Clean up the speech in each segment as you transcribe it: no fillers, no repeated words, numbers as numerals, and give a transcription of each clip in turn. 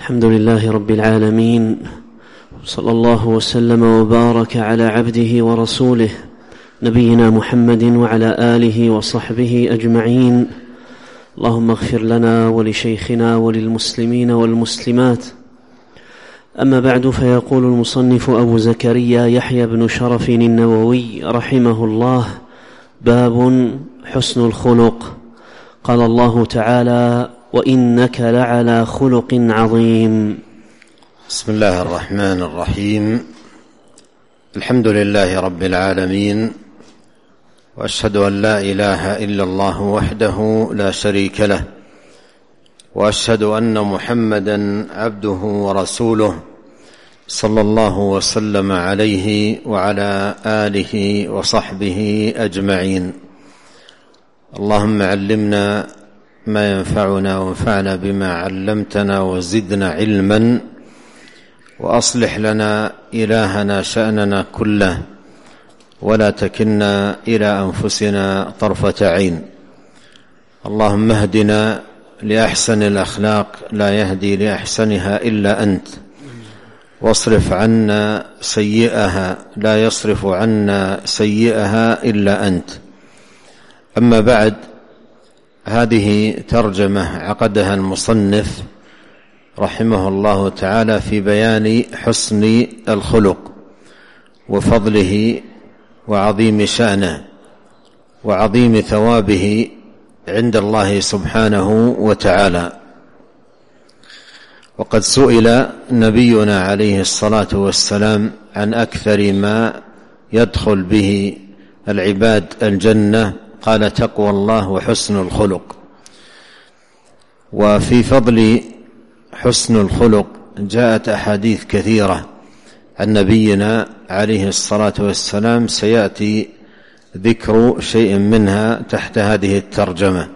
الحمد لله رب العالمين، صلى الله وسلم وبارك على عبده ورسوله نبينا محمد وعلى آله وصحبه أجمعين. اللهم اغفر لنا ولشيخنا وللمسلمين والمسلمات. أما بعد، فيقول المصنف أبو زكريا يحيى بن شرف النووي رحمه الله: باب حسن الخلق. قال الله تعالى: وإنك لعلى خلق عظيم. بسم الله الرحمن الرحيم. الحمد لله رب العالمين، وأشهد أن لا إله إلا الله وحده لا شريك له، وأشهد أن محمدا عبده ورسوله صلى الله وسلم عليه وعلى آله وصحبه أجمعين. اللهم علمنا ما ينفعنا وانفعنا بما علمتنا وزدنا علما، وأصلح لنا إلهنا شأننا كله، ولا تكلنا إلى أنفسنا طرفة عين. اللهم اهدنا لأحسن الأخلاق، لا يهدي لأحسنها إلا أنت، واصرف عنا سيئها، لا يصرف عنا سيئها إلا أنت. أما بعد، هذه ترجمة عقدها المصنف رحمه الله تعالى في بيان حسن الخلق وفضله وعظيم شأنه وعظيم ثوابه عند الله سبحانه وتعالى. وقد سئل نبينا عليه الصلاة والسلام عن أكثر ما يدخل به العباد الجنة، قال: تقوى الله وحسن الخلق. وفي فضل حسن الخلق جاءت أحاديث كثيرة عن نبينا عليه الصلاة والسلام، سيأتي ذكر شيء منها تحت هذه الترجمة.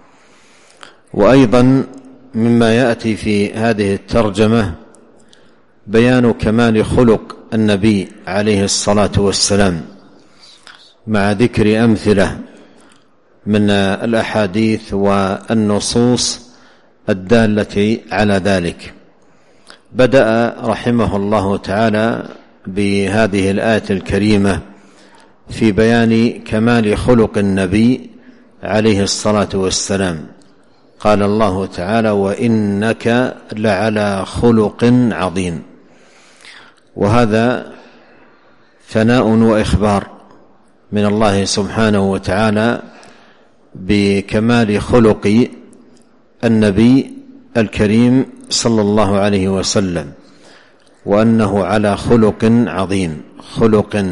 وأيضا مما يأتي في هذه الترجمة بيان كمال خلق النبي عليه الصلاة والسلام، مع ذكر أمثلة من الأحاديث والنصوص الدالة على ذلك. بدأ رحمه الله تعالى بهذه الآية الكريمة في بيان كمال خلق النبي عليه الصلاة والسلام. قال الله تعالى: وإنك لعلى خلق عظيم. وهذا ثناء وإخبار من الله سبحانه وتعالى بكمال خلق النبي الكريم صلى الله عليه وسلم، وأنه على خلق عظيم، خلق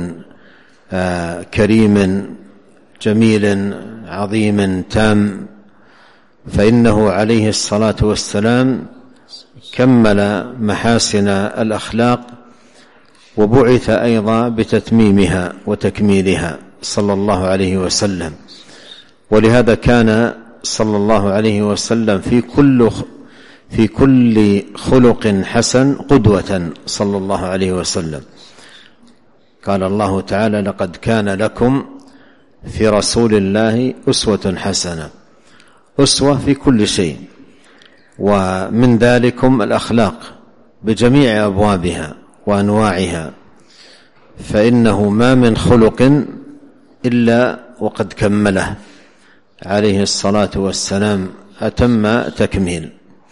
كريم جميل عظيم تام. فإنه عليه الصلاة والسلام كمل محاسن الأخلاق، وبعث أيضا بتتميمها وتكميلها صلى الله عليه وسلم. ولهذا كان صلى الله عليه وسلم في كل خلق حسن قدوة صلى الله عليه وسلم. قال الله تعالى: لقد كان لكم في رسول الله أسوة حسنة. أسوة في كل شيء، ومن ذلكم الأخلاق بجميع أبوابها وأنواعها، فإنه ما من خلق إلا وقد كمله عليه الصلاة والسلام أتم تكميل.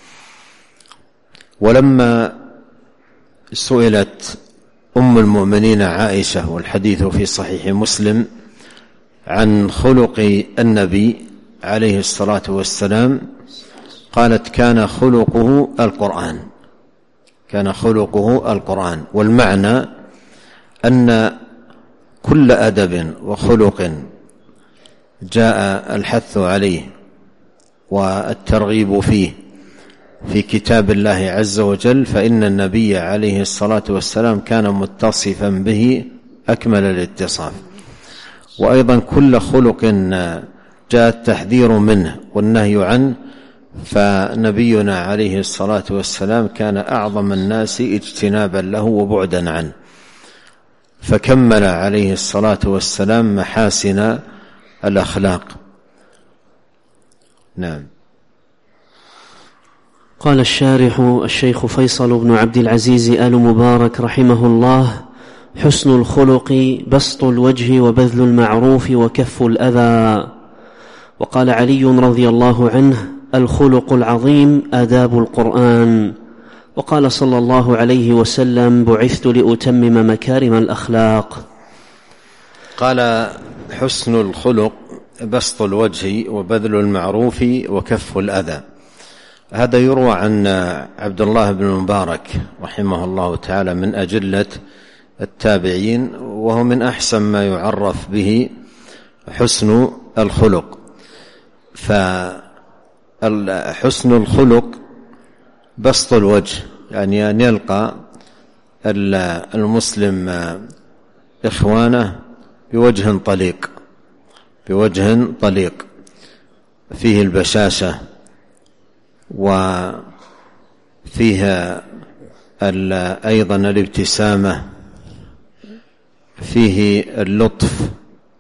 ولما سئلت أم المؤمنين عائشة، والحديث في صحيح مسلم، عن خلق النبي عليه الصلاة والسلام، قالت: كان خلقه القرآن. كان خلقه القرآن. والمعنى أن كل أدب وخلق جاء الحث عليه والترغيب فيه في كتاب الله عز وجل، فإن النبي عليه الصلاة والسلام كان متصفا به أكمل الاتصاف. وأيضا كل خلق جاء التحذير منه والنهي عنه، فنبينا عليه الصلاة والسلام كان أعظم الناس اجتنابا له وبعدا عنه، فكمل عليه الصلاة والسلام محاسن الأخلاق. نعم. قال الشارح الشيخ فيصل بن عبد العزيز آل مبارك رحمه الله: حسن الخلق بسط الوجه وبذل المعروف وكف الأذى. وقال علي رضي الله عنه: الخلق العظيم آداب القرآن. وقال صلى الله عليه وسلم: بعثت لأتمم مكارم الأخلاق. قال: حسن الخلق بسط الوجه وبذل المعروف وكف الأذى. هذا يروى عن عبد الله بن المبارك رحمه الله تعالى من أجلة التابعين، وهو من أحسن ما يعرف به حسن الخلق. فحسن الخلق بسط الوجه، يعني أن يلقى المسلم إخوانه بوجه طليق، بوجه طليق فيه البشاشة وفيها أيضا الابتسامة، فيه اللطف،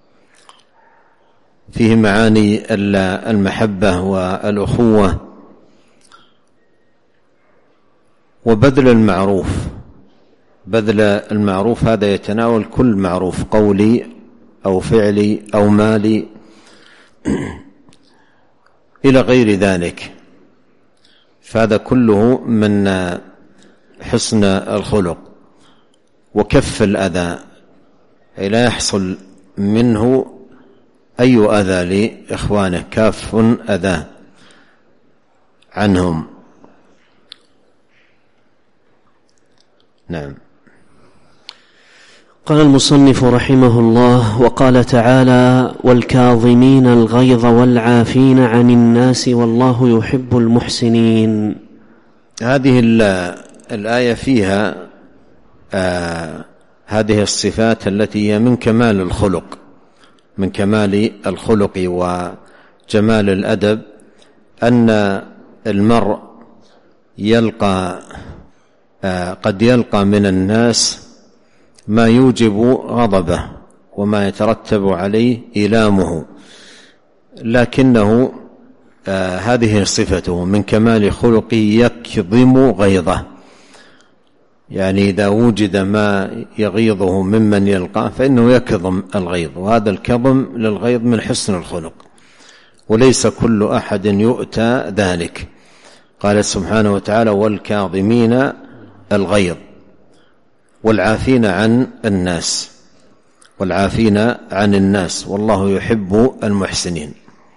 فيه معاني المحبة والأخوة، وبذل المعروف. بذل المعروف هذا يتناول كل معروف، قولي أو فعلي أو مالي إلى غير ذلك، فهذا كله من حسن الخلق. وكف الأذى، أي لا يحصل منه أي أذى لإخوانه، كاف أذى عنهم. نعم. قال المصنف رحمه الله: وقال تعالى: والكاظمين الغيظ والعافين عن الناس والله يحب المحسنين. هذه الآية فيها هذه الصفات التي هي من كمال الخلق، من كمال الخلق وجمال الأدب، أن المرء قد يلقى من الناس ما يوجب غضبه وما يترتب عليه إيلامه، لكنه هذه صفته من كمال خلقه يكظم غيظه، يعني إذا وجد ما يغيظه ممن يلقاه فإنه يكظم الغيظ، وهذا الكظم للغيظ من حسن الخلق، وليس كل أحد يؤتى ذلك. قال سبحانه وتعالى: والكاظمين الغيظ والعافين عن الناس، والعافين عن الناس والله يحب المحسنين.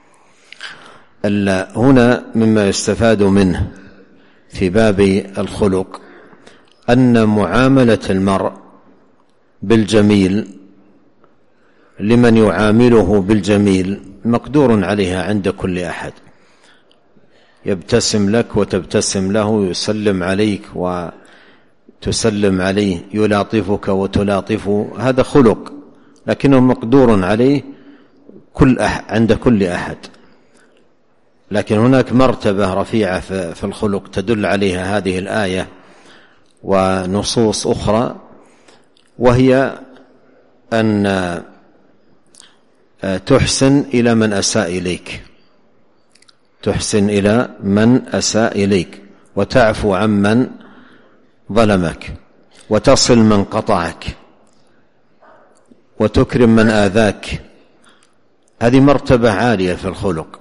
هنا مما يستفاد منه في باب الخلق أن معاملة المرء بالجميل لمن يعامله بالجميل مقدور عليها عند كل أحد. يبتسم لك وتبتسم له، يسلم عليك وتسلم عليه، يلاطفك وتلاطفه، هذا خلق لكنه مقدور عليه عند كل أحد. لكن هناك مرتبة رفيعة في الخلق تدل عليها هذه الآية ونصوص أخرى، وهي أن تحسن إلى من أساء إليك، تحسن إلى من أساء إليك، وتعفو عمن ظلمك، وتصل من قطعك، وتكرم من آذاك. هذه مرتبة عالية في الخلق.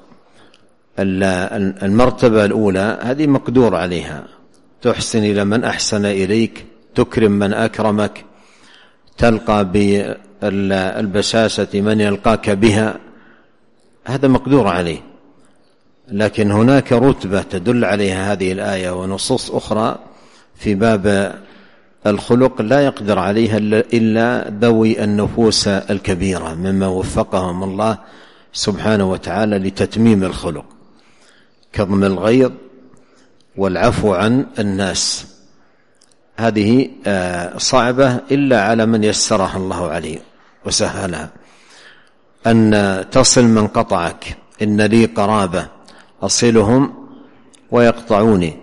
المرتبة الأولى هذه مقدور عليها، تحسن إلى من أحسن إليك، تكرم من أكرمك، تلقى بالبشاشة من يلقاك بها، هذا مقدور عليه. لكن هناك رتبة تدل عليها هذه الآية ونصوص أخرى في باب الخلق لا يقدر عليها إلا ذوي النفوس الكبيرة مما وفقهم الله سبحانه وتعالى لتتميم الخلق، كظم الغيظ والعفو عن الناس. هذه صعبة إلا على من يسرها الله عليه وسهلها. أن تصل من قطعك، إن لي قرابة أصلهم ويقطعوني،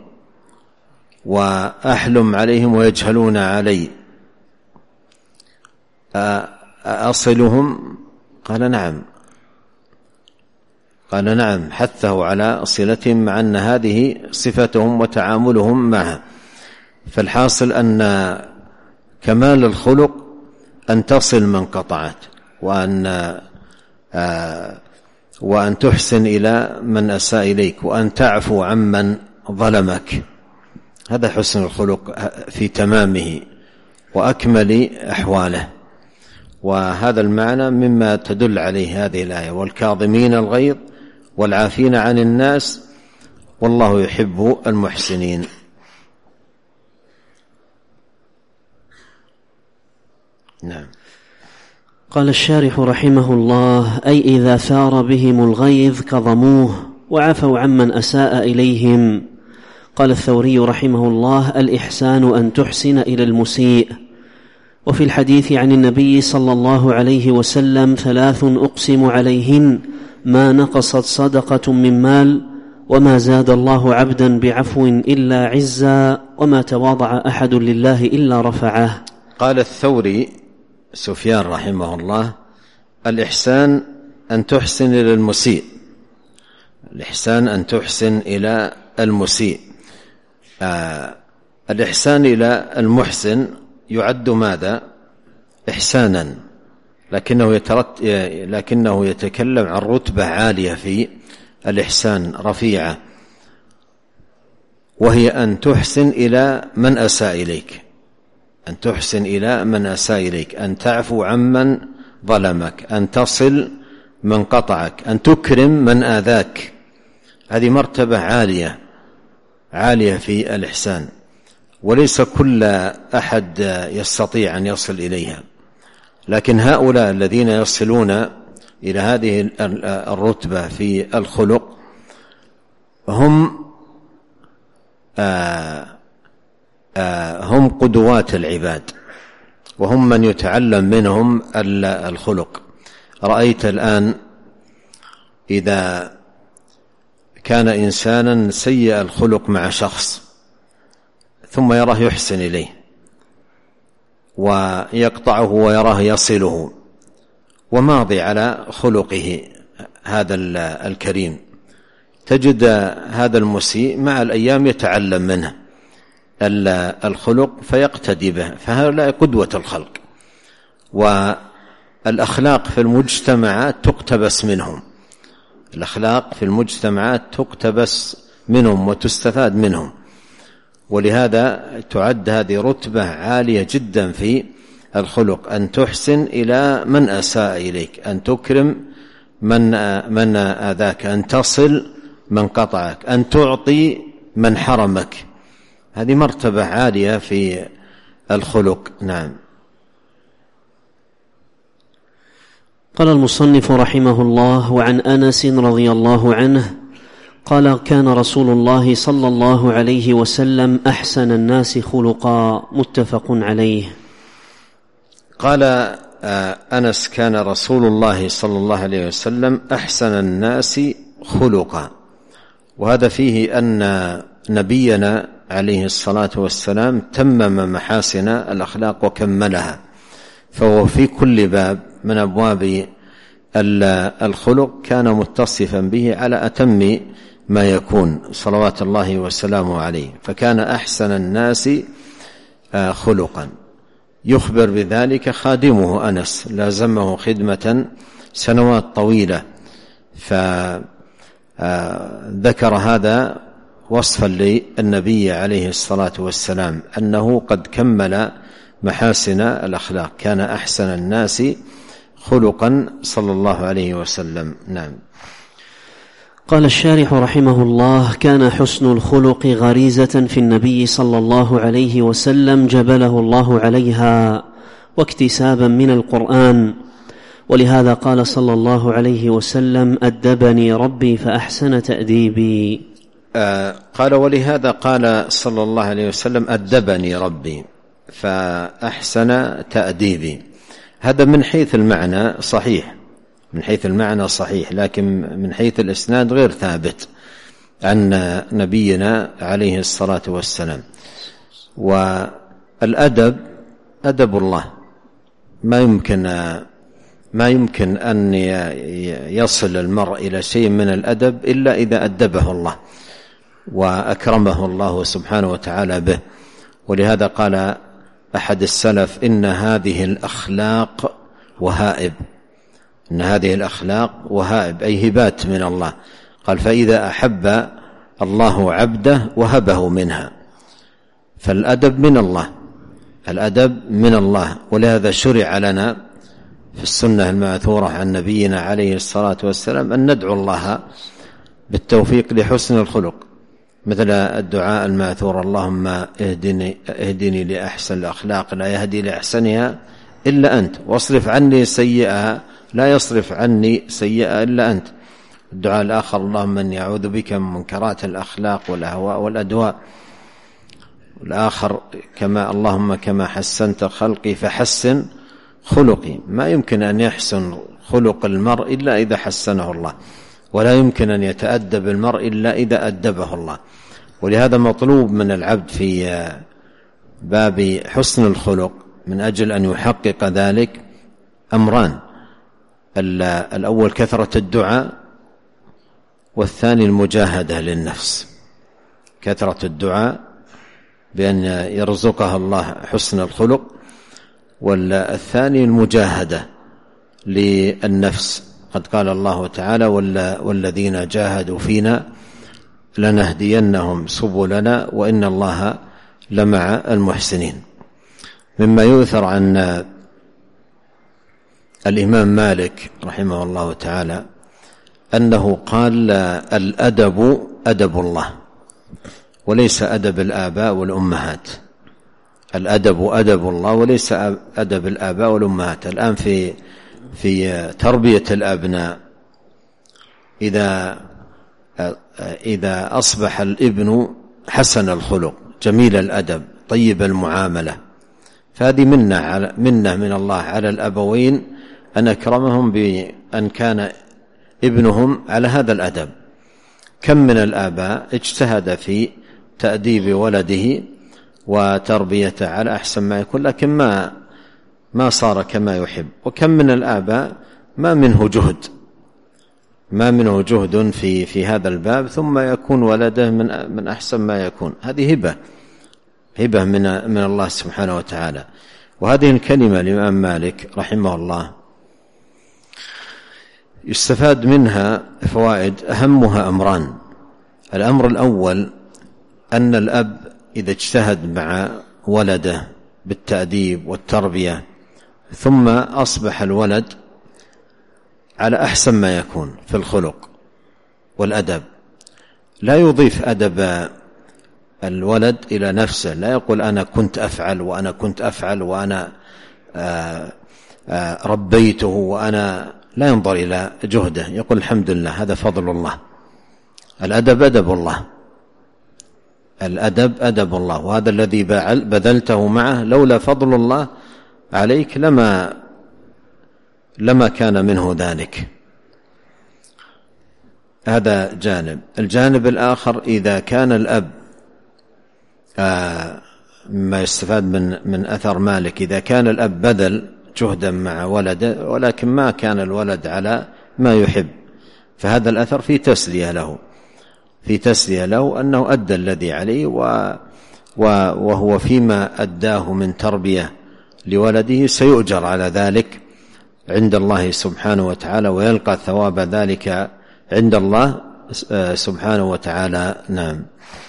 وأحلم عليهم ويجهلون علي، أصلهم؟ قال نعم. قال نعم، حثه على صلتهم مع أن هذه صفتهم وتعاملهم معها. فالحاصل أن كمال الخلق أن تصل من قطعت، وأن تحسن إلى من أساء إليك، وأن تعفو عمن ظلمك. هذا حسن الخلق في تمامه وأكمل أحواله. وهذا المعنى مما تدل عليه هذه الآية: والكاظمين الغيظ والعافين عن الناس والله يحب المحسنين. نعم. قال الشارح رحمه الله: أي إذا ثار بهم الغيظ كظموه وعفوا عمن أساء إليهم. قال الثوري رحمه الله: الإحسان أن تحسن إلى المسيء. وفي الحديث عن النبي صلى الله عليه وسلم: 3 أقسم عليهن ما نقصت صدقة من مال وما زاد الله عبدا بعفو إلا عزا وما تواضع أحد لله إلا رفعه. قال الثوري سفيان رحمه الله: الإحسان أن تحسن إلى المسيء. الإحسان أن تحسن إلى المسيء. الإحسان إلى المحسن يعد ماذا؟ إحسانا، لكنه يتكلم عن رتبة عالية في الإحسان رفيعة، وهي أن تحسن إلى من أساء إليك، أن تحسن إلى من أساء إليك، أن تعفو عمن ظلمك، أن تصل من قطعك، أن تكرم من آذاك. هذه مرتبة عالية في الإحسان، وليس كل أحد يستطيع أن يصل إليها، لكن هؤلاء الذين يصلون إلى هذه الرتبة في الخلق هم قدوات العباد، وهم من يتعلم منهم الخلق. رأيت الآن إذا كان إنسانا سيء الخلق مع شخص ثم يراه يحسن إليه ويقطعه ويراه يصله وماضي على خلقه هذا الكريم، تجد هذا المسيء مع الأيام يتعلم منه الخلق فيقتدي به، فهؤلاء قدوة الخلق. والأخلاق في المجتمعات تقتبس منهم، الأخلاق في المجتمعات تقتبس منهم وتستفاد منهم، ولهذا تعد هذه رتبة عالية جدا في الخلق، أن تحسن إلى من أساء إليك، أن تكرم من آذاك، أن تصل من قطعك، أن تعطي من حرمك. هذه مرتبة عالية في الخلق. نعم. قال المصنف رحمه الله: وعن أنس رضي الله عنه قال: كان رسول الله صلى الله عليه وسلم أحسن الناس خلقا. متفق عليه. قال أنس: كان رسول الله صلى الله عليه وسلم أحسن الناس خلقا. وهذا فيه أن نبينا عليه الصلاة والسلام تمم محاسن الأخلاق وكملها، فهو في كل باب من أبواب الخلق كان متصفا به على أتم ما يكون صلوات الله وسلامه عليه، فكان أحسن الناس خلقا. يخبر بذلك خادمه أنس، لازمه خدمة سنوات طويلة، فذكر هذا وصفا للنبي عليه الصلاة والسلام أنه قد كمل محاسن الأخلاق، كان أحسن الناس خلقا صلى الله عليه وسلم. نعم. قال الشارح رحمه الله: كان حسن الخلق غريزة في النبي صلى الله عليه وسلم جبله الله عليها واكتسابا من القرآن، ولهذا قال صلى الله عليه وسلم: أدبني ربي فأحسن تأديبي. قال ولهذا قال صلى الله عليه وسلم: أدبني ربي فأحسن تأديبي. هذا من حيث المعنى صحيح، من حيث المعنى صحيح، لكن من حيث الإسناد غير ثابت عن نبينا عليه الصلاة والسلام. والأدب أدب الله، ما يمكن ما يمكن أن يصل المرء إلى شيء من الأدب إلا إذا أدبه الله وأكرمه الله سبحانه وتعالى به. ولهذا قال أحد السلف: إن هذه الأخلاق وهائب. إن هذه الأخلاق وهائب، أي هبات من الله. قال: فإذا أحب الله عبده وهبه منها. فالأدب من الله، الأدب من الله. ولهذا شرع لنا في السنة الماثورة عن نبينا عليه الصلاة والسلام أن ندعو الله بالتوفيق لحسن الخلق، مثل الدعاء الماثور: اللهم اهدني لأحسن الأخلاق لا يهدي لأحسنها إلا أنت، واصرف عني سيئها لا يصرف عني سيئها إلا أنت. الدعاء الآخر: اللهم إني أعوذ بك من منكرات الأخلاق والأهواء والأدواء. والآخر: اللهم كما حسنت خلقي فحسن خلقي. ما يمكن أن يحسن خلق المرء إلا إذا حسنه الله، ولا يمكن أن يتأدب المرء إلا إذا أدبه الله. ولهذا مطلوب من العبد في باب حسن الخلق من أجل أن يحقق ذلك أمران: الأول كثرة الدعاء، والثاني المجاهدة للنفس. كثرة الدعاء بأن يرزقها الله حسن الخلق، والثاني المجاهدة للنفس. قد قال الله تعالى: والذين جاهدوا فينا لنهدينهم سبلنا وإن الله لمع المحسنين. مما يؤثر عن الإمام مالك رحمه الله تعالى أنه قال: الأدب أدب الله وليس أدب الآباء والأمهات. الأدب أدب الله وليس أدب الآباء والأمهات. الآن في تربية الأبناء، إذا أصبح الابن حسن الخلق جميل الأدب طيب المعاملة، فهذه منة من الله على الأبوين أن أكرمهم بأن كان ابنهم على هذا الأدب. كم من الآباء اجتهد في تأديب ولده وتربيته على أحسن ما يكون، لكن ما صار كما يحب. وكم من الآباء ما منه جهد في هذا الباب، ثم يكون ولده من أحسن ما يكون. هذه هبة من الله سبحانه وتعالى. وهذه الكلمة الإمام مالك رحمه الله يستفاد منها فوائد، أهمها أمران. الأمر الأول أن الأب إذا اجتهد مع ولده بالتأديب والتربية، ثم أصبح الولد على أحسن ما يكون في الخلق والأدب، لا يضيف أدب الولد إلى نفسه، لا يقول أنا كنت أفعل وأنا كنت أفعل وأنا ربيته وأنا، لا ينظر إلى جهده، يقول الحمد لله هذا فضل الله. الأدب أدب الله، الأدب أدب الله، وهذا الذي بذلته معه لولا فضل الله عليك لما كان منه ذلك. هذا جانب. الجانب الآخر: إذا كان الأب ما يستفاد من أثر مالك، إذا كان الأب بذل جهدا مع ولده ولكن ما كان الولد على ما يحب، فهذا الأثر في تسلية له أنه أدى الذي عليه، وهو فيما أداه من تربية لولده سيؤجر على ذلك عند الله سبحانه وتعالى، ويلقى ثواب ذلك عند الله سبحانه وتعالى. نعم.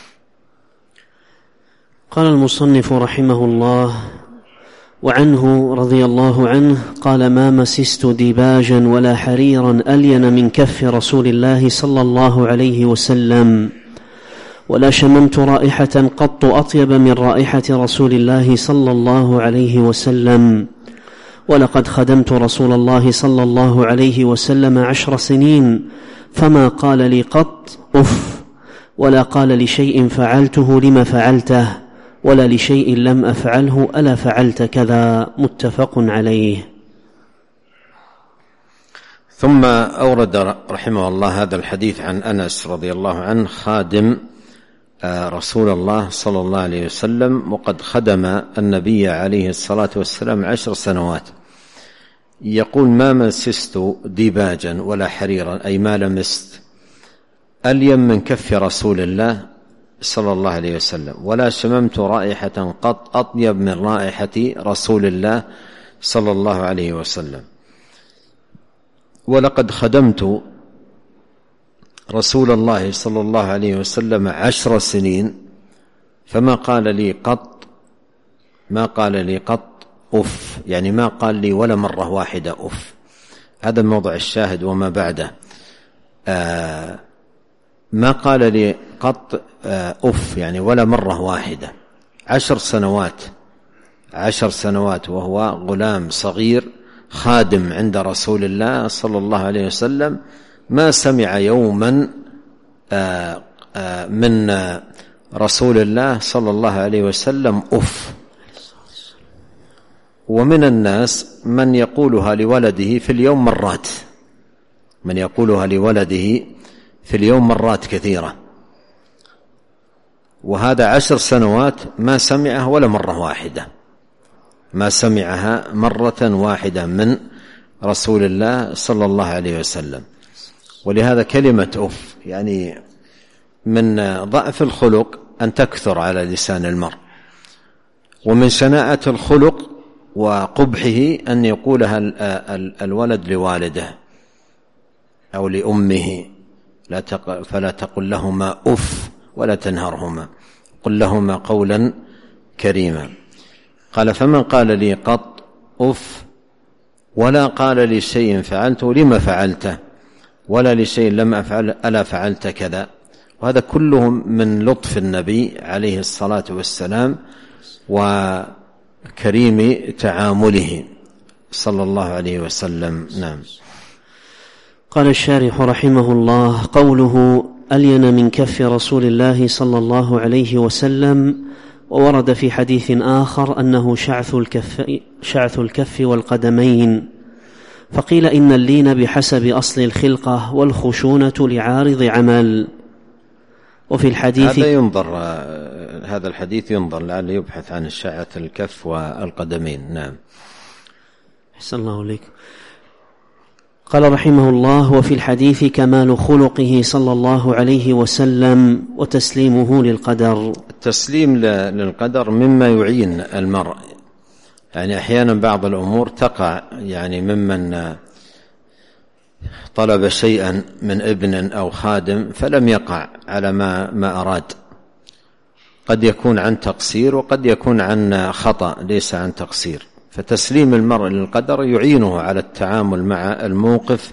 قال المصنف رحمه الله: وعنه رضي الله عنه قال: ما مسست ديباجا ولا حريرا ألين من كف رسول الله صلى الله عليه وسلم، ولا شممت رائحة قط أطيب من رائحة رسول الله صلى الله عليه وسلم، ولقد خدمت رسول الله صلى الله عليه وسلم 10 سنين، فما قال لي قط أف، ولا قال لشيء فعلته لما فعلته، ولا لشيء لم أفعله ألا فعلت كذا. متفق عليه. ثم أورد رحمه الله هذا الحديث عن أنس رضي الله عنه خادم رسول الله صلى الله عليه وسلم، وقد خدم النبي عليه الصلاة والسلام 10 سنوات. يقول: ما مسست ديباجا ولا حريرا، أي ما لمست ألين من كف رسول الله صلى الله عليه وسلم، ولا شممت رائحة قط أطيب من رائحة رسول الله صلى الله عليه وسلم. ولقد خدمت رسول الله صلى الله عليه وسلم 10 سنين فما قال لي قط أف، يعني ما قال لي ولا مرة واحدة أف. هذا الموضع الشاهد وما بعده. ما قال لي قط أف، يعني ولا مرة واحدة. 10 سنوات وهو غلام صغير خادم عند رسول الله صلى الله عليه وسلم، ما سمع يوما من رسول الله صلى الله عليه وسلم أف. ومن الناس من يقولها لولده في اليوم مرات كثيرة، وهذا 10 سنوات ما سمعها ولا مرة واحدة، ما سمعها مرة واحدة من رسول الله صلى الله عليه وسلم. ولهذا كلمة أف يعني من ضعف الخلق أن تكثر على لسان المرء، ومن شناعة الخلق وقبحه أن يقولها الولد لوالده أو لأمه، فلا تقل لهما أف ولا تنهرهما، قل لهما قولا كريما. قال: فمن قال لي قط أف ولا قال لي شيء فعلته لما فعلته، ولا لشيء لم أفعل ألا فعلت كذا. وهذا كله من لطف النبي عليه الصلاة والسلام وكريم تعامله صلى الله عليه وسلم. نعم. قال الشارح رحمه الله: قوله ألين من كف رسول الله صلى الله عليه وسلم، وورد في حديث آخر أنه شعث الكف والقدمين، فقيل إن اللين بحسب أصل الخلقة والخشونة لعارض عمل. وفي الحديث هذا الحديث ينظر لعله يبحث عن شعث الكف والقدمين. نعم. أحسن الله إليك. قال رحمه الله: وفي الحديث كمال خلقه صلى الله عليه وسلم وتسليمه للقدر. التسليم للقدر مما يعين المرء، يعني أحيانا بعض الأمور تقع يعني ممن طلب شيئا من ابن أو خادم فلم يقع على ما أراد، قد يكون عن تقصير وقد يكون عن خطأ ليس عن تقصير، فتسليم المرء للقدر يعينه على التعامل مع الموقف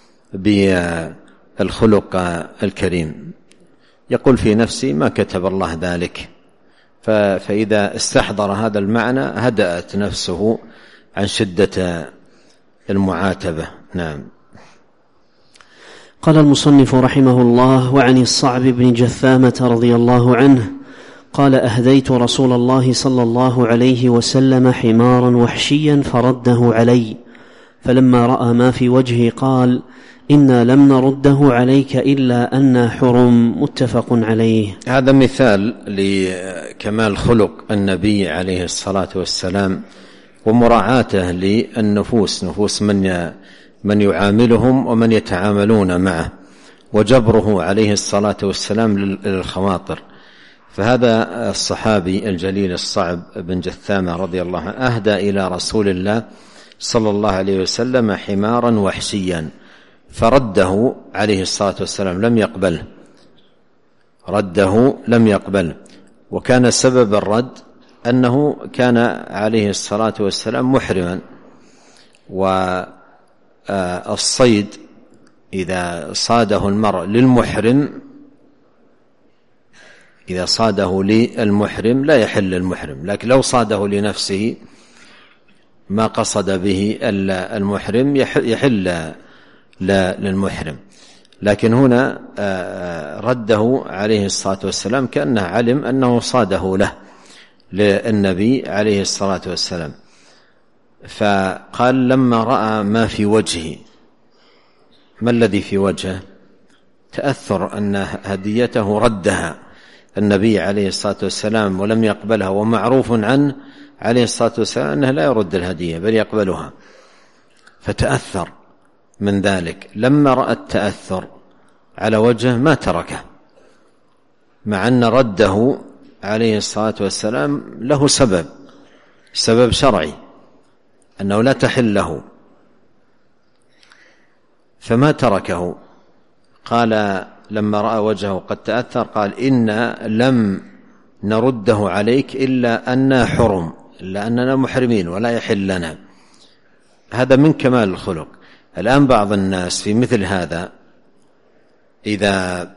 بالخلق الكريم. يقول في نفسي ما كتب الله ذلك، فإذا استحضر هذا المعنى هدأت نفسه عن شدة المعاتبة. نعم. قال المصنف رحمه الله: وعن الصعب بن جثامة رضي الله عنه قال: أهديت رسول الله صلى الله عليه وسلم حمارا وحشيا فرده علي، فلما رأى ما في وجهي قال: إنا لم نرده عليك إلا أن حرم. متفق عليه. هذا مثال لكمال خلق النبي عليه الصلاة والسلام ومراعاته للنفوس، نفوس من يعاملهم ومن يتعاملون معه، وجبره عليه الصلاة والسلام للخواطر. فهذا الصحابي الجليل الصعب بن جثامة رضي الله عنه أهدى إلى رسول الله صلى الله عليه وسلم حمارا وحشيا فرده عليه الصلاة والسلام، لم يقبل. وكان سبب الرد أنه كان عليه الصلاة والسلام محرما، والصيد إذا صاده المرء للمحرم لا يحل المحرم، لكن لو صاده لنفسه ما قصد به المحرم يحل للمحرم. لكن هنا رده عليه الصلاة والسلام كأنه علم أنه صاده له للنبي عليه الصلاة والسلام، فقال: لما رأى ما في وجهه. ما الذي في وجهه؟ تأثر أن هديته ردها النبي عليه الصلاة والسلام ولم يقبلها، ومعروف عنه عليه الصلاة والسلام أنه لا يرد الهدية بل يقبلها. فتأثر من ذلك. لما رأى التأثر على وجهه ما تركه، مع أن رده عليه الصلاة والسلام له سبب شرعي أنه لا تحل له، فما تركه. قال لما رأى وجهه قد تأثر قال إنا لم نرده عليك إلا أننا حرم، إلا أننا محرمين ولا يحل لنا. هذا من كمال الخلق. الآن بعض الناس في مثل هذا إذا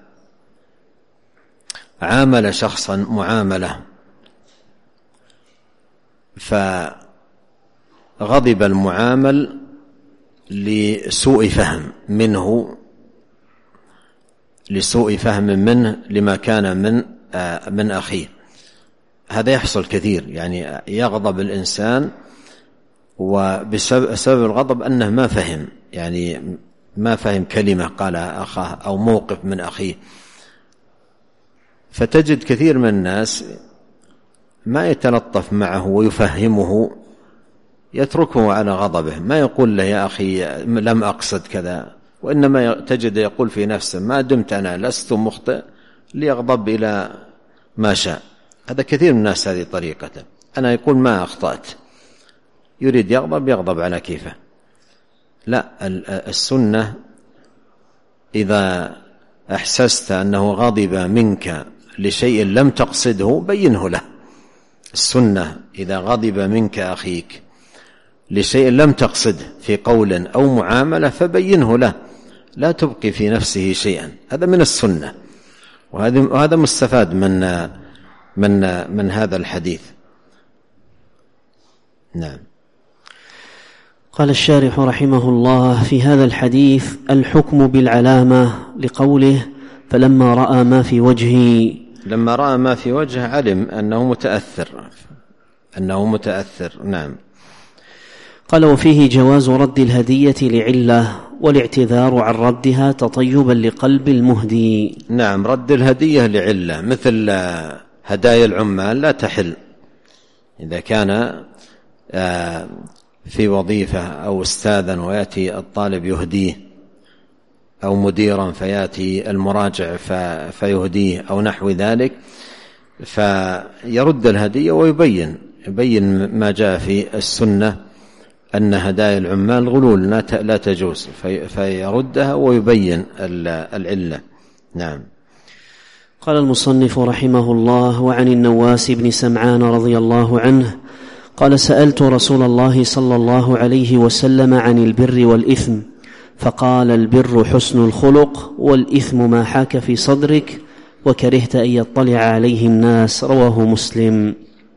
عامل شخصا معاملة فغضب المعامل لسوء فهم منه لما كان من أخيه. هذا يحصل كثير، يعني يغضب الإنسان وبسبب الغضب أنه ما فهم كلمة قال أخاه أو موقف من أخيه. فتجد كثير من الناس ما يتلطف معه ويفهمه، يتركه على غضبه، ما يقول له يا أخي لم أقصد كذا، وإنما تجد يقول في نفسه ما دمت أنا لست مخطئ ليغضب إلى ما شاء. هذا كثير من الناس هذه طريقته، أنا يقول ما أخطأت، يريد يغضب على كيفه. لا، السنة إذا أحسست أنه غضب منك لشيء لم تقصده بينه له. السنة إذا غضب منك أخيك لشيء لم تقصده في قول أو معاملة فبينه له، لا تبقي في نفسه شيئا. هذا من السنة، وهذا مستفاد من هذا الحديث. نعم. قال الشارح رحمه الله في هذا الحديث الحكم بالعلامة لقوله فلما رأى ما في وجهه، لما رأى ما في وجهه علم أنه متأثر. نعم. قال وفيه جواز رد الهدية لعلة والاعتذار عن ردها تطيبا لقلب المهدي. نعم، رد الهدية لعلة مثل هدايا العمال لا تحل إذا كان في وظيفة أو أستاذا ويأتي الطالب يهديه، أو مديرا فيأتي المراجع فيهديه أو نحو ذلك، فيرد الهدية ويبين ما جاء في السنة أن هدايا العمال غلول لا تجوز، فيردها ويبين العلة. نعم. قال المصنف رحمه الله وعن النواس بن سمعان رضي الله عنه قال سألت رسول الله صلى الله عليه وسلم عن البر والإثم فقال البر حسن الخلق والإثم ما حاك في صدرك وكرهت أن يطلع عليه الناس. رواه مسلم.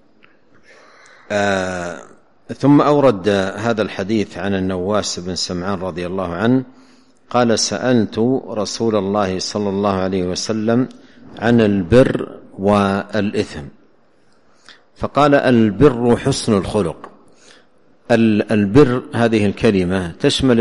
ثم أورد هذا الحديث عن النواس بن سمعان رضي الله عنه قال سألت رسول الله صلى الله عليه وسلم عن البر والإثم فقال البر حسن الخلق. البر هذه الكلمة تشمل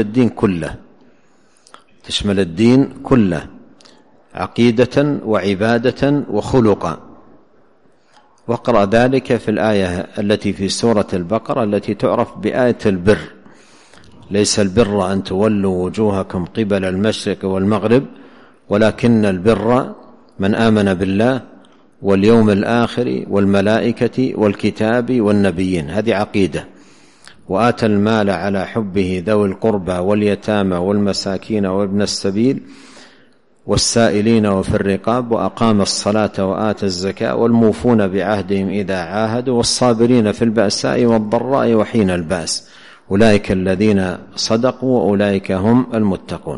الدين كله عقيدة وعبادة وخلقا. واقرأ ذلك في الآية التي في سورة البقرة التي تعرف بآية البر: ليس البر أن تولوا وجوهكم قبل المشرق والمغرب ولكن البر من آمن بالله واليوم الآخر والملائكة والكتاب والنبيين. هذه عقيدة. وآتى المال على حبه ذوي القربى واليتامى والمساكين وابن السبيل والسائلين وفي الرقاب وأقام الصلاة وآتى الزكاة والموفون بعهدهم إذا عاهدوا والصابرين في البأساء والضراء وحين البأس أولئك الذين صدقوا وأولئك هم المتقون.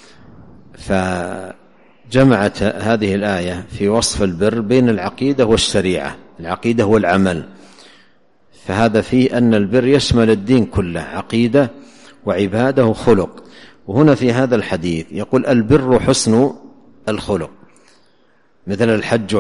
فجمعت هذه الآية في وصف البر بين العقيدة والشريعة، العقيدة والعمل. فهذا فيه أن البر يشمل الدين كله عقيدة وعبادة وخلق. وهنا في هذا الحديث يقول البر حسن الخلق، مثل الحج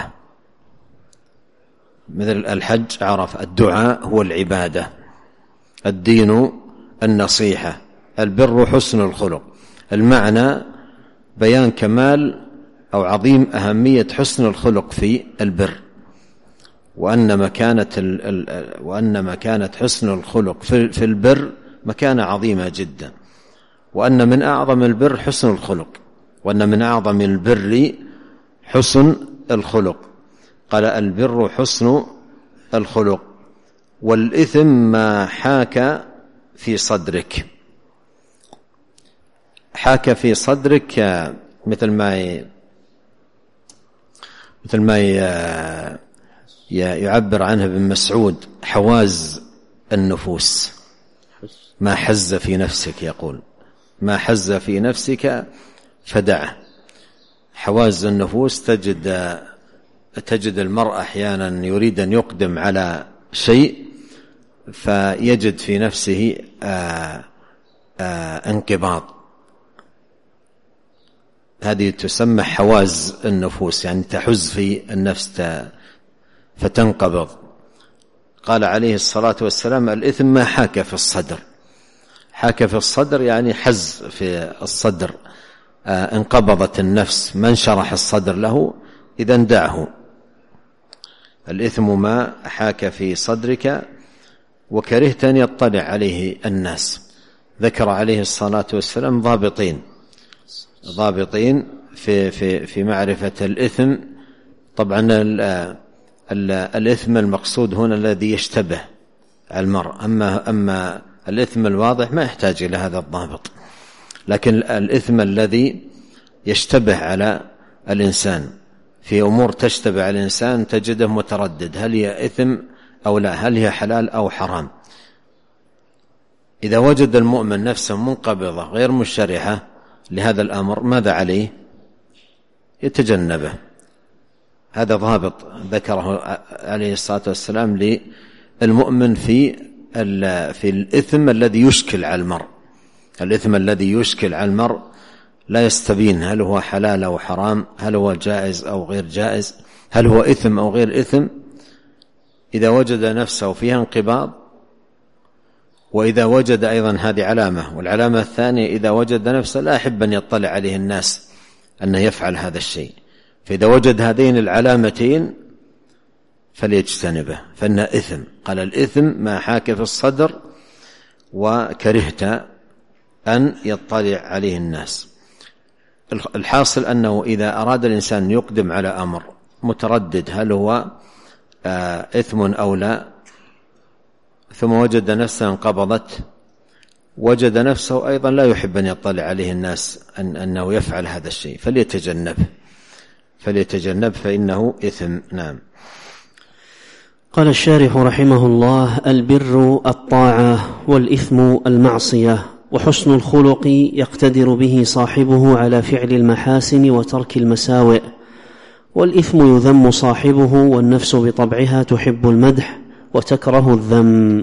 عرفة، الدعاء هو العبادة، الدين النصيحة، البر حسن الخلق. المعنى بيان كمال أو عظيم أهمية حسن الخلق في البر، وأن مكانة حسن الخلق في البر مكانة عظيمة جدا، وأن من أعظم البر حسن الخلق، وأن من أعظم البر حسن الخلق. قال البر حسن الخلق، والإثم ما حاك في صدرك. حاك في صدرك مثل ما يعبر عنها ابن مسعود حواز النفوس، ما حز في نفسك، يقول ما حز في نفسك فدعه. حواز النفوس تجد المرء أحيانا يريد أن يقدم على شيء فيجد في نفسه انقباض، هذه تسمى حواز النفوس، يعني تحز في النفس فتنقبض. قال عليه الصلاة والسلام الإثم ما حاك في الصدر. حاك في الصدر يعني حز في الصدر، انقبضت النفس، ما انشرح الصدر له، إذا دعه. الإثم ما حاك في صدرك وكرهت أن يطلع عليه الناس. ذكر عليه الصلاة والسلام ضابطين في معرفة الإثم. طبعا الإثم المقصود هنا الذي يشتبه المرء، أما الإثم الواضح ما يحتاج إلى هذا الضابط، لكن الإثم الذي يشتبه على الإنسان، في أمور تشتبه على الإنسان تجده متردد، هل هي إثم أو لا، هل هي حلال أو حرام. إذا وجد المؤمن نفسه منقبضة غير مشرحة لهذا الأمر، ماذا عليه؟ يتجنبه. هذا ضابط ذكره عليه الصلاة والسلام للمؤمن في الإثم الذي يشكل على المرء. الإثم الذي يشكل على المرء لا يستبين هل هو حلال أو حرام، هل هو جائز أو غير جائز، هل هو إثم أو غير إثم. إذا وجد نفسه فيها انقباض، وإذا وجد أيضا هذه علامة، والعلامة الثانية إذا وجد نفسه لا يحب أن يطلع عليه الناس أنه يفعل هذا الشيء، فإذا وجد هذين العلامتين فليجتنبه، فإنه إثم. قال الإثم ما حاك في الصدر وكرهت أن يطلع عليه الناس. الحاصل أنه إذا أراد الإنسان يقدم على أمر متردد هل هو إثم أو لا، ثم وجد نفسه انقبضت، وجد نفسه أيضا لا يحب أن يطلع عليه الناس أنه يفعل هذا الشيء، فليتجنب فإنه إثم. نعم. قال الشارح رحمه الله: البر الطاعة، والإثم المعصية، وحسن الخلق يقتدر به صاحبه على فعل المحاسن وترك المساوئ، والإثم يذم صاحبه، والنفس بطبعها تحب المدح وتكره الذم.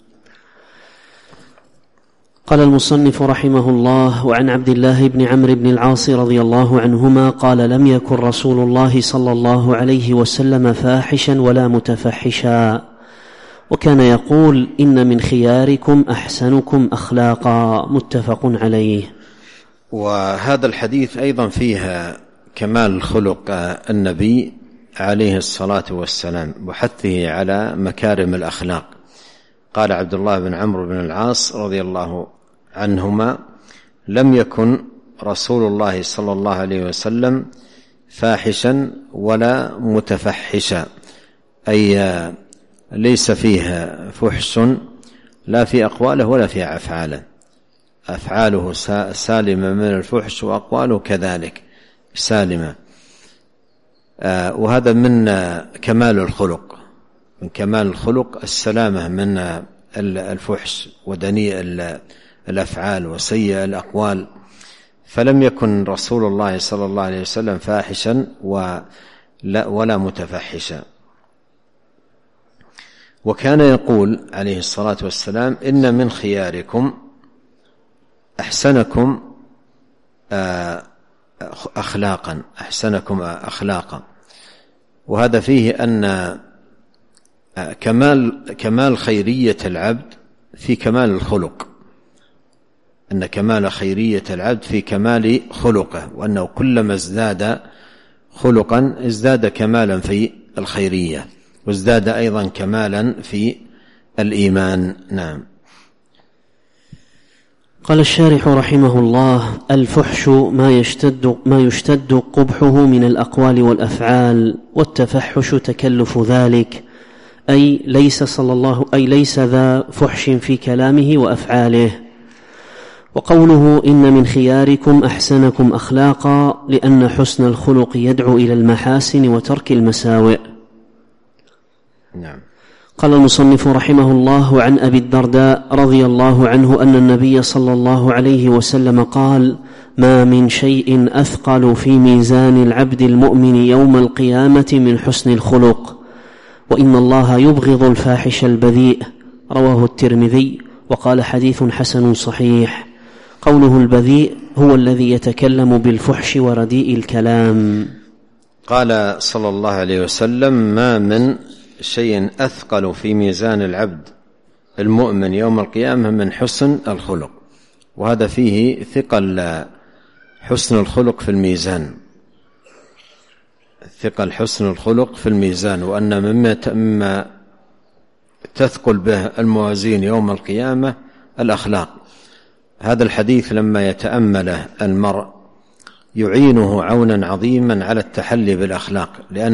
قال المصنف رحمه الله: وعن عبد الله بن عمرو بن العاص رضي الله عنهما قال: لم يكن رسول الله صلى الله عليه وسلم فاحشا ولا متفحشا، وكان يقول: إن من خياركم أحسنكم أخلاقا. متفق عليه. وهذا الحديث أيضا فيها كمال خلق النبي عليه الصلاة والسلام وحثه على مكارم الأخلاق. قال عبد الله بن عمرو بن العاص رضي الله عنهما: لم يكن رسول الله صلى الله عليه وسلم فاحشا ولا متفحشا، أي ليس فيه فحش لا في أقواله ولا في أفعاله، أفعاله سالمة من الفحش وأقواله كذلك سالمة. وهذا من كمال الخلق، من كمال الخلق السلامة من الفحش ودنيء الأفعال وسيء الأقوال. فلم يكن رسول الله صلى الله عليه وسلم فاحشا ولا متفحشا. وكان يقول عليه الصلاة والسلام: إن من خياركم أحسنكم أخلاقا، أحسنكم أخلاقا. وهذا فيه أن كمال خيرية العبد في كمال الخلق، أن كمال خيرية العبد في كمال خلقه، وأنه كلما ازداد خلقا ازداد كمالا في الخيرية، وازداد أيضا كمالا في الإيمان. نعم. قال الشارح رحمه الله: الفحش ما يشتد قبحه من الأقوال والأفعال، والتفحش تكلف ذلك، أي ليس ذا فحش في كلامه وأفعاله. وقوله: إن من خياركم أحسنكم أخلاقا، لأن حسن الخلق يدعو إلى المحاسن وترك المساوئ. نعم. قال المصنف رحمه الله: عن أبي الدرداء رضي الله عنه أن النبي صلى الله عليه وسلم قال: ما من شيء أثقل في ميزان العبد المؤمن يوم القيامة من حسن الخلق، وإن الله يبغض الفاحش البذيء. رواه الترمذي وقال: حديث حسن صحيح. قوله البذيء هو الذي يتكلم بالفحش ورديء الكلام. قال صلى الله عليه وسلم: ما من شيء أثقل في ميزان العبد المؤمن يوم القيامة من حسن الخلق. وهذا فيه ثقل حسن الخلق في الميزان، ثقل حسن الخلق في الميزان، وأن مما تثقل به الموازين يوم القيامة الأخلاق. هذا الحديث لما يتأمله المرء يعينه عونا عظيما على التحلي بالأخلاق،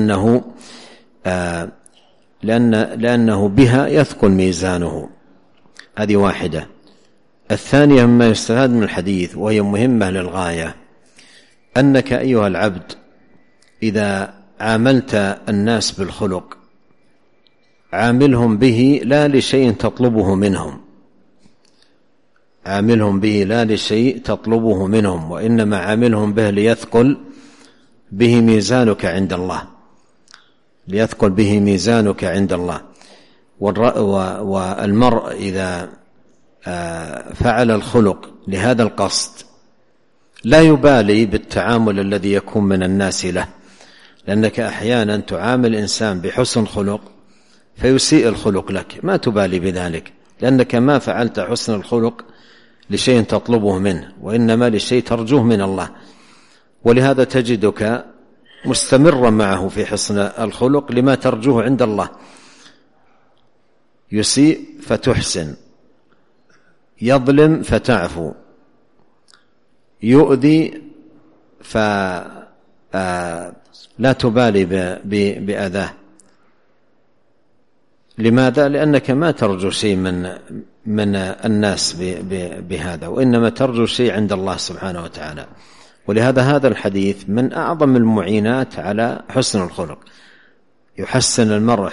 لأنه بها يثقل ميزانه. هذه واحدة. الثانية مما يستفاد من الحديث وهي مهمة للغاية: أنك أيها العبد إذا عاملت الناس بالخلق عاملهم به لا لشيء تطلبه منهم، عاملهم به لا لشيء تطلبه منهم، وإنما عاملهم به ليثقل به ميزانك عند الله، ليثقل به ميزانك عند الله. والمرء إذا فعل الخلق لهذا القصد لا يبالي بالتعامل الذي يكون من الناس له، لأنك أحيانا تعامل إنسان بحسن خلق فيسيء الخلق لك، ما تبالي بذلك، لأنك ما فعلت حسن الخلق لشيء تطلبه منه، وإنما لشيء ترجوه من الله. ولهذا تجدك مستمرا معه في حسن الخلق لما ترجوه عند الله. يسيء فتحسن، يظلم فتعفو، يؤذي فلا تبالي بأذاه. لماذا؟ لأنك ما ترجو شيء من الناس بهذا، وإنما ترجو شيء عند الله سبحانه وتعالى. ولهذا هذا الحديث من أعظم المعينات على حسن الخلق. يحسن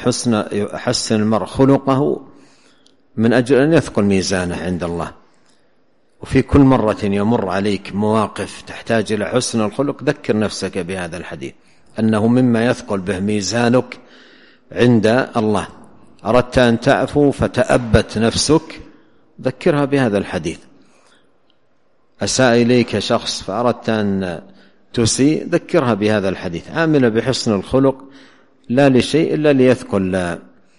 المرء خلقه من أجل أن يثقل ميزانه عند الله. وفي كل مرة يمر عليك مواقف تحتاج إلى حسن الخلق ذكر نفسك بهذا الحديث، أنه مما يثقل به ميزانك عند الله. أردت أن تعفو فتأبت نفسك، ذكرها بهذا الحديث. أساء إليك شخص فأردت أن تسيء، ذكرها بهذا الحديث. عامل بحسن الخلق لا لشيء إلا ليثقل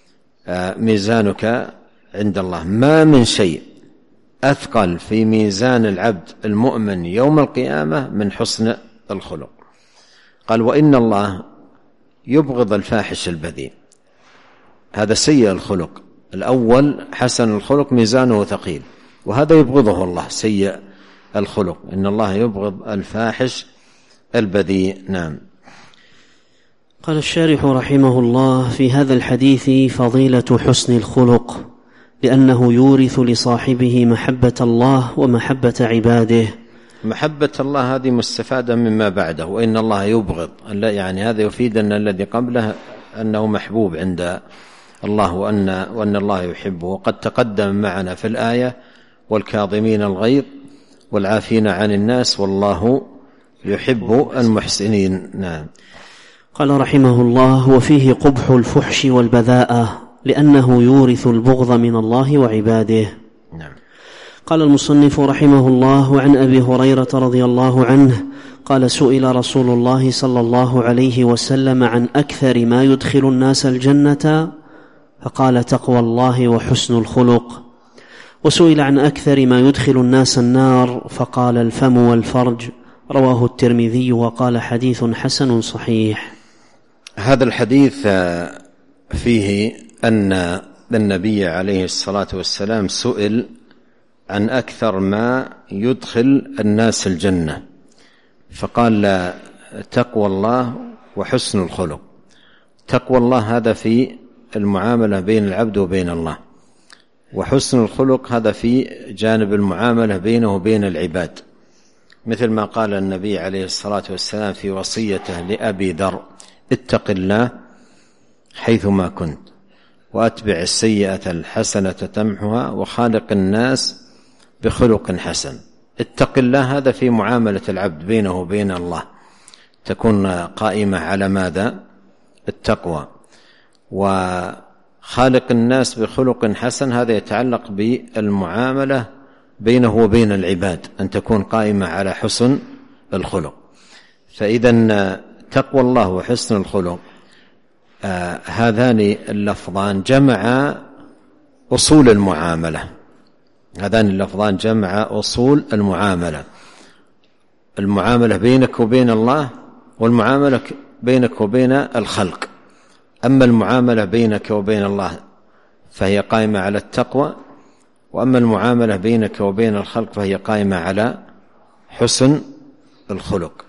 ميزانك عند الله. ما من شيء أثقل في ميزان العبد المؤمن يوم القيامة من حسن الخلق. قال: وإن الله يبغض الفاحش البذيء. هذا سيء الخلق الأول، حسن الخلق ميزانه ثقيل، وهذا يبغضه الله سيء الخلق. إن الله يبغض الفاحش البذيء. نعم. قال الشارح رحمه الله: في هذا الحديث فضيلة حسن الخلق، لأنه يورث لصاحبه محبة الله ومحبة عباده. محبة الله هذه مستفادة مما بعده، وإن الله يبغض، يعني هذا يفيد أن الذي قبله أنه محبوب عند الله، وأن الله يحبه. وقد تقدم معنا في الآية: والكاظمين الغيظ والعافين عن الناس والله يحب المحسنين. نعم. قال رحمه الله: وفيه قبح الفحش والبذاءة، لأنه يورث البغض من الله وعباده. نعم. قال المصنف رحمه الله: عن أبي هريرة رضي الله عنه قال: سئل رسول الله صلى الله عليه وسلم عن أكثر ما يدخل الناس الجنة، فقال: تقوى الله وحسن الخلق. وسئل عن أكثر ما يدخل الناس النار، فقال: الفم والفرج. رواه الترمذي وقال: حديث حسن صحيح. هذا الحديث فيه أن النبي عليه الصلاة والسلام سئل عن أكثر ما يدخل الناس الجنة، فقال تقوى الله وحسن الخلق. تقوى الله هذا في المعاملة بين العبد وبين الله، وحسن الخلق هذا في جانب المعاملة بينه وبين العباد، مثل ما قال النبي عليه الصلاة والسلام في وصيته لأبي ذر: اتق الله حيثما كنت وأتبع السيئة الحسنة تمحها وخالق الناس بخلق حسن. اتق الله هذا في معاملة العبد بينه وبين الله، تكون قائمة على ماذا؟ التقوى. وخالق الناس بخلق حسن هذا يتعلق بالمعاملة بينه وبين العباد، أن تكون قائمة على حسن الخلق. فإذا تقوى الله وحسن الخلق هذان اللفظان جمع أصول المعاملة، هذان اللفظان جمع أصول المعاملة بينك وبين الله، والمعاملة بينك وبين الخلق. أما المعاملة بينك وبين الله فهي قائمة على التقوى، وأما المعاملة بينك وبين الخلق فهي قائمة على حسن الخلق،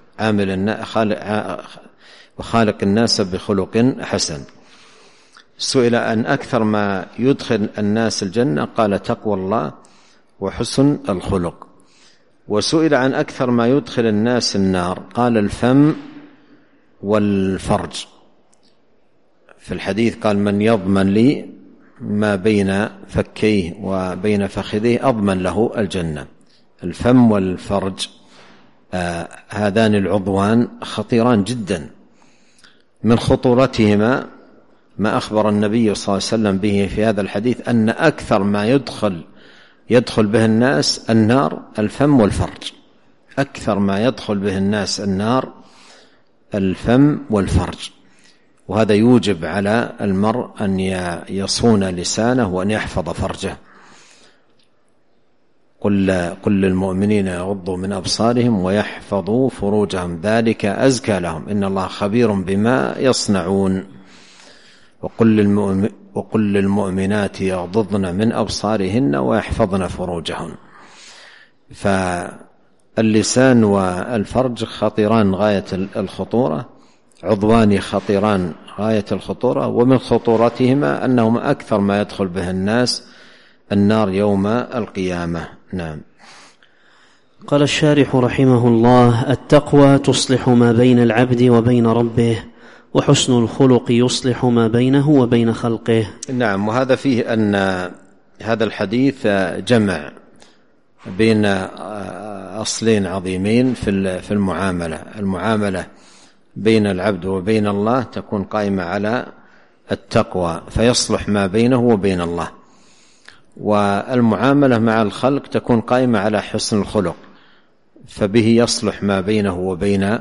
وخالق الناس بخلق حسن. سئل عن أكثر ما يدخل الناس الجنة، قال تقوى الله وحسن الخلق. وسئل عن أكثر ما يدخل الناس النار، قال الفم والفرج. في الحديث قال: من يضمن لي ما بين فكيه وبين فخذيه أضمن له الجنة. الفم والفرج هذان العضوان خطيران جدا، من خطورتهما ما أخبر النبي صلى الله عليه وسلم به في هذا الحديث، أن أكثر ما يدخل به الناس النار الفم والفرج. أكثر ما يدخل به الناس النار الفم والفرج، وهذا يوجب على المرء أن يصون لسانه وأن يحفظ فرجه. قل للمؤمنين يغضوا من أبصارهم ويحفظوا فروجهم ذلك أزكى لهم إن الله خبير بما يصنعون. وقل للمؤمنات يغضضن من أبصارهن ويحفظن فروجهن. فاللسان والفرج خطيران غاية الخطورة، عضوان خطيران غاية الخطورة، ومن خطورتهما أنهما أكثر ما يدخل به الناس النار يوم القيامة. نعم. قال الشارح رحمه الله: التقوى تصلح ما بين العبد وبين ربه، وحسن الخلق يصلح ما بينه وبين خلقه. نعم. وهذا فيه أن هذا الحديث جمع بين أصلين عظيمين في المعاملة بين العبد وبين الله تكون قائمة على التقوى، فيصلح ما بينه وبين الله، والمعاملة مع الخلق تكون قائمة على حسن الخلق، فبه يصلح ما بينه وبين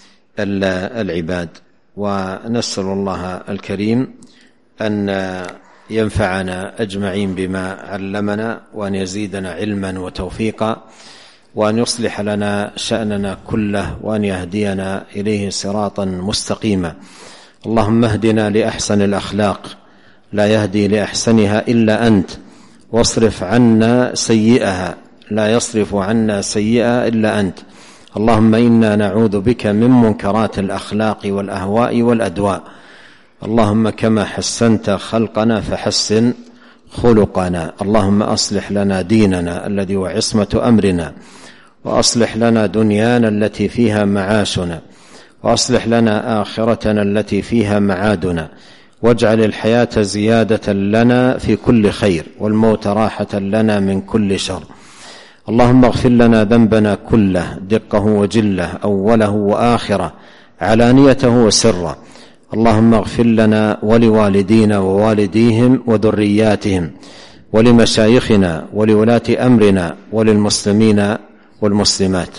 العباد. ونسأل الله الكريم أن ينفعنا أجمعين بما علمنا، وأن يزيدنا علما وتوفيقا، وأن يصلح لنا شأننا كله، وأن يهدينا إليه صراطا مستقيما. اللهم اهدنا لأحسن الأخلاق، لا يهدي لأحسنها إلا أنت، واصرف عنا سيئها، لا يصرف عنا سيئها إلا أنت. اللهم إنا نعوذ بك من منكرات الأخلاق والأهواء والأدواء. اللهم كما حسنت خلقنا فحسن خلقنا. اللهم أصلح لنا ديننا الذي هو عصمة أمرنا، وأصلح لنا دنيانا التي فيها معاشنا، وأصلح لنا آخرتنا التي فيها معادنا، واجعل الحياة زيادة لنا في كل خير، والموت راحة لنا من كل شر. اللهم اغفر لنا ذنبنا كله، دقه وجله، أوله وآخره، علانيته وسره. اللهم اغفر لنا ولوالدينا ووالديهم وذرياتهم، ولمشايخنا ولولاة أمرنا، وللمسلمين والمسلمات.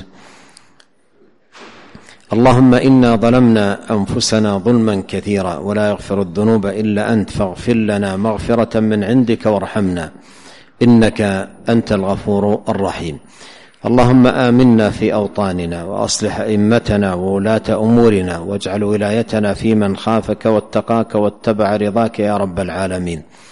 اللهم إنا ظلمنا أنفسنا ظلما كثيرا، ولا يغفر الذنوب إلا أنت، فاغفر لنا مغفرة من عندك وارحمنا، إنك أنت الغفور الرحيم. اللهم آمنا في أوطاننا، وأصلح أئمتنا وولاة أمورنا، واجعل ولايتنا في من خافك واتقاك واتبع رضاك يا رب العالمين.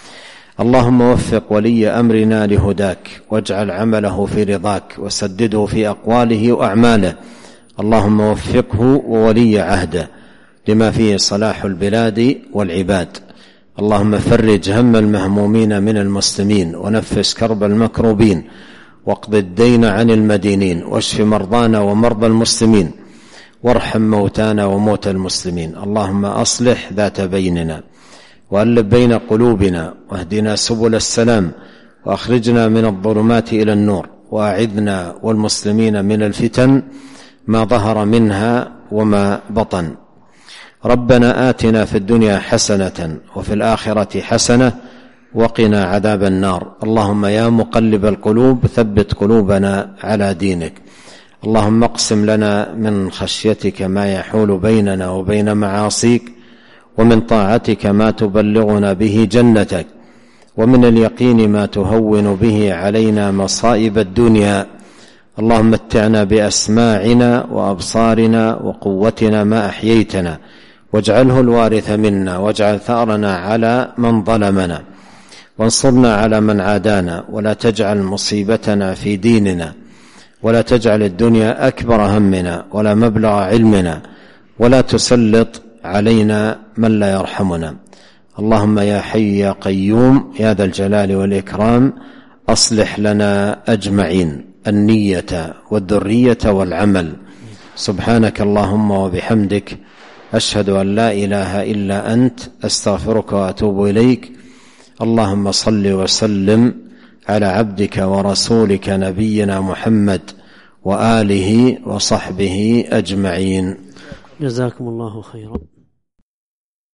اللهم وفق ولي أمرنا لهداك، واجعل عمله في رضاك، وسدده في أقواله وأعماله. اللهم وفقه وولي عهده لما فيه صلاح البلاد والعباد. اللهم فرج هم المهمومين من المسلمين، ونفس كرب المكروبين، واقض الدين عن المدينين، واشف مرضانا ومرضى المسلمين، وارحم موتانا وموتى المسلمين. اللهم أصلح ذات بيننا، وألف بين قلوبنا، واهدنا سبل السلام، وأخرجنا من الظلمات إلى النور، وأعذنا والمسلمين من الفتن ما ظهر منها وما بطن. ربنا آتنا في الدنيا حسنة وفي الآخرة حسنة وقنا عذاب النار. اللهم يا مقلب القلوب ثبت قلوبنا على دينك. اللهم اقسم لنا من خشيتك ما يحول بيننا وبين معاصيك، ومن طاعتك ما تبلغنا به جنتك، ومن اليقين ما تهون به علينا مصائب الدنيا. اللهم متعنا بأسماعنا وأبصارنا وقوتنا ما أحييتنا، واجعله الوارث منا، واجعل ثأرنا على من ظلمنا، وانصرنا على من عادانا، ولا تجعل مصيبتنا في ديننا، ولا تجعل الدنيا أكبر همنا ولا مبلغ علمنا، ولا تسلط علينا من لا يرحمنا. اللهم يا حي يا قيوم يا ذا الجلال والإكرام، أصلح لنا أجمعين النية والذرية والعمل. سبحانك اللهم وبحمدك، أشهد أن لا إله إلا أنت، أستغفرك وأتوب إليك. اللهم صل وسلم على عبدك ورسولك نبينا محمد وآله وصحبه أجمعين. جزاكم الله خيرا.